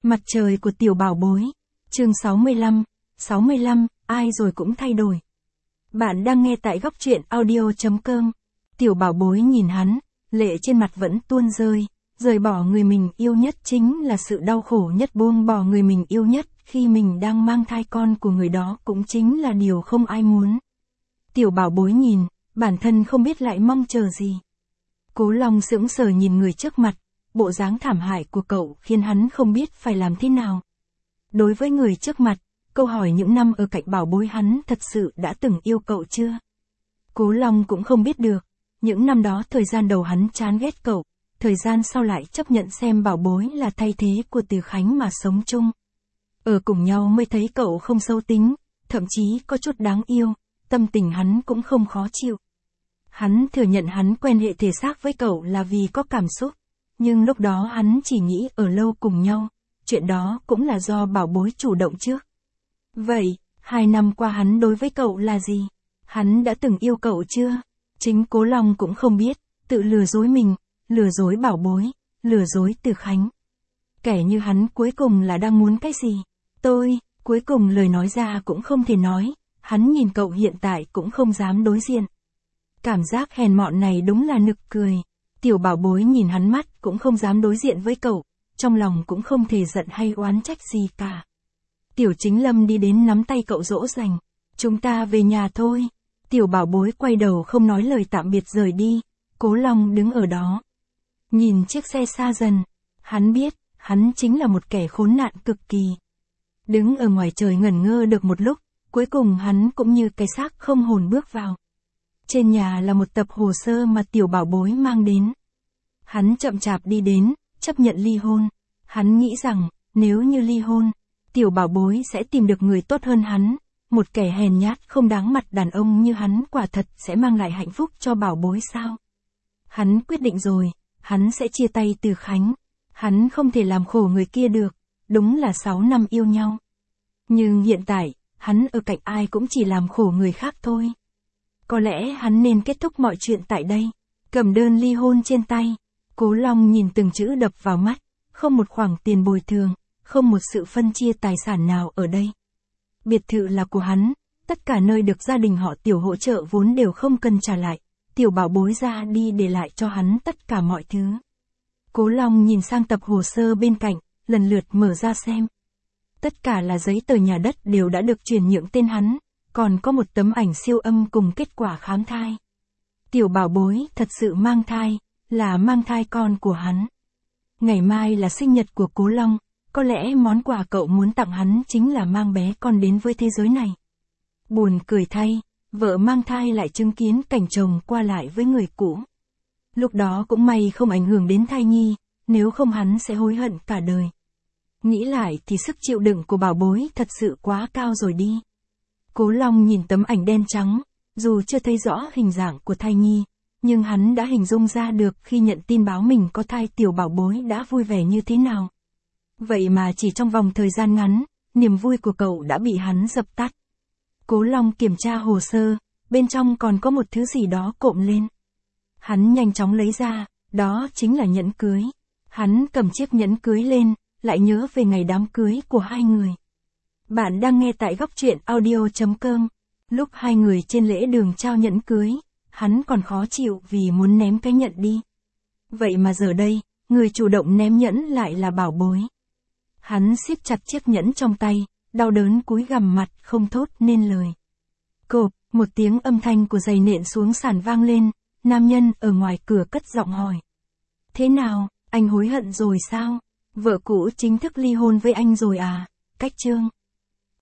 Mặt trời của tiểu bảo bối. Chương 65, ai rồi cũng thay đổi. Bạn đang nghe tại góc truyện audio.com. Tiểu bảo bối nhìn hắn, lệ trên mặt vẫn tuôn rơi. Rời bỏ người mình yêu nhất chính là sự đau khổ nhất, buông bỏ người mình yêu nhất khi mình đang mang thai con của người đó cũng chính là điều không ai muốn. Tiểu bảo bối nhìn, bản thân không biết lại mong chờ gì. Cố Long sững sờ nhìn người trước mặt, bộ dáng thảm hại của cậu khiến hắn không biết phải làm thế nào. Đối với người trước mặt, câu hỏi những năm ở cạnh bảo bối hắn thật sự đã từng yêu cậu chưa? Cố Long cũng không biết được, những năm đó thời gian đầu hắn chán ghét cậu, thời gian sau lại chấp nhận xem bảo bối là thay thế của Từ Khánh mà sống chung. Ở cùng nhau mới thấy cậu không xấu tính, thậm chí có chút đáng yêu, tâm tình hắn cũng không khó chịu. Hắn thừa nhận hắn quen hệ thể xác với cậu là vì có cảm xúc, nhưng lúc đó hắn chỉ nghĩ ở lâu cùng nhau, chuyện đó cũng là do bảo bối chủ động trước. Vậy, 2 năm qua hắn đối với cậu là gì? Hắn đã từng yêu cậu chưa? Chính Cố Long cũng không biết, tự lừa dối mình, lừa dối bảo bối, lừa dối Từ Khánh. Kẻ như hắn cuối cùng là đang muốn cái gì? Cuối cùng lời nói ra cũng không thể nói, hắn nhìn cậu hiện tại cũng không dám đối diện. Cảm giác hèn mọn này đúng là nực cười. Tiểu bảo bối nhìn hắn mắt cũng không dám đối diện với cậu, trong lòng cũng không thể giận hay oán trách gì cả. Tiểu Chính Lâm đi đến nắm tay cậu dỗ dành. Chúng ta về nhà thôi. Tiểu bảo bối quay đầu không nói lời tạm biệt rời đi. Cố Long đứng ở đó. Nhìn chiếc xe xa dần. Hắn biết, hắn chính là một kẻ khốn nạn cực kỳ. Đứng ở ngoài trời ngẩn ngơ được một lúc, cuối cùng hắn cũng như cái xác không hồn bước vào. Trên nhà là một tập hồ sơ mà tiểu bảo bối mang đến. Hắn chậm chạp đi đến, chấp nhận ly hôn. Hắn nghĩ rằng, nếu như ly hôn, tiểu bảo bối sẽ tìm được người tốt hơn hắn. Một kẻ hèn nhát không đáng mặt đàn ông như hắn quả thật sẽ mang lại hạnh phúc cho bảo bối sao? Hắn quyết định rồi, hắn sẽ chia tay Từ Khánh. Hắn không thể làm khổ người kia được, đúng là 6 năm yêu nhau. Nhưng hiện tại, hắn ở cạnh ai cũng chỉ làm khổ người khác thôi. Có lẽ hắn nên kết thúc mọi chuyện tại đây. Cầm đơn ly hôn trên tay. Cố Long nhìn từng chữ đập vào mắt. Không một khoản tiền bồi thường, không một sự phân chia tài sản nào ở đây. Biệt thự là của hắn, tất cả nơi được gia đình họ Tiểu hỗ trợ vốn đều không cần trả lại. Tiểu bảo bối ra đi để lại cho hắn tất cả mọi thứ. Cố Long nhìn sang tập hồ sơ bên cạnh, lần lượt mở ra xem. Tất cả là giấy tờ nhà đất đều đã được chuyển nhượng tên hắn. Còn có một tấm ảnh siêu âm cùng kết quả khám thai. Tiểu bảo bối thật sự mang thai, là mang thai con của hắn. Ngày mai là sinh nhật của Cố Long, có lẽ món quà cậu muốn tặng hắn chính là mang bé con đến với thế giới này. Buồn cười thay, vợ mang thai lại chứng kiến cảnh chồng qua lại với người cũ. Lúc đó cũng may không ảnh hưởng đến thai nhi, nếu không hắn sẽ hối hận cả đời. Nghĩ lại thì sức chịu đựng của bảo bối thật sự quá cao rồi đi. Cố Long nhìn tấm ảnh đen trắng, dù chưa thấy rõ hình dạng của thai nhi, nhưng hắn đã hình dung ra được khi nhận tin báo mình có thai tiểu bảo bối đã vui vẻ như thế nào. Vậy mà chỉ trong vòng thời gian ngắn, niềm vui của cậu đã bị hắn dập tắt. Cố Long kiểm tra hồ sơ, bên trong còn có một thứ gì đó cộm lên. Hắn nhanh chóng lấy ra, đó chính là nhẫn cưới. Hắn cầm chiếc nhẫn cưới lên, lại nhớ về ngày đám cưới của hai người. Bạn đang nghe tại góc truyện audio.com. Lúc hai người trên lễ đường trao nhẫn cưới, hắn còn khó chịu vì muốn ném cái nhẫn đi. Vậy mà giờ đây, người chủ động ném nhẫn lại là bảo bối. Hắn siết chặt chiếc nhẫn trong tay, đau đớn cúi gằm mặt không thốt nên lời. Cộp, một tiếng âm thanh của giày nện xuống sàn vang lên, nam nhân ở ngoài cửa cất giọng hỏi. Thế nào, anh hối hận rồi sao? Vợ cũ chính thức ly hôn với anh rồi à? Cách chương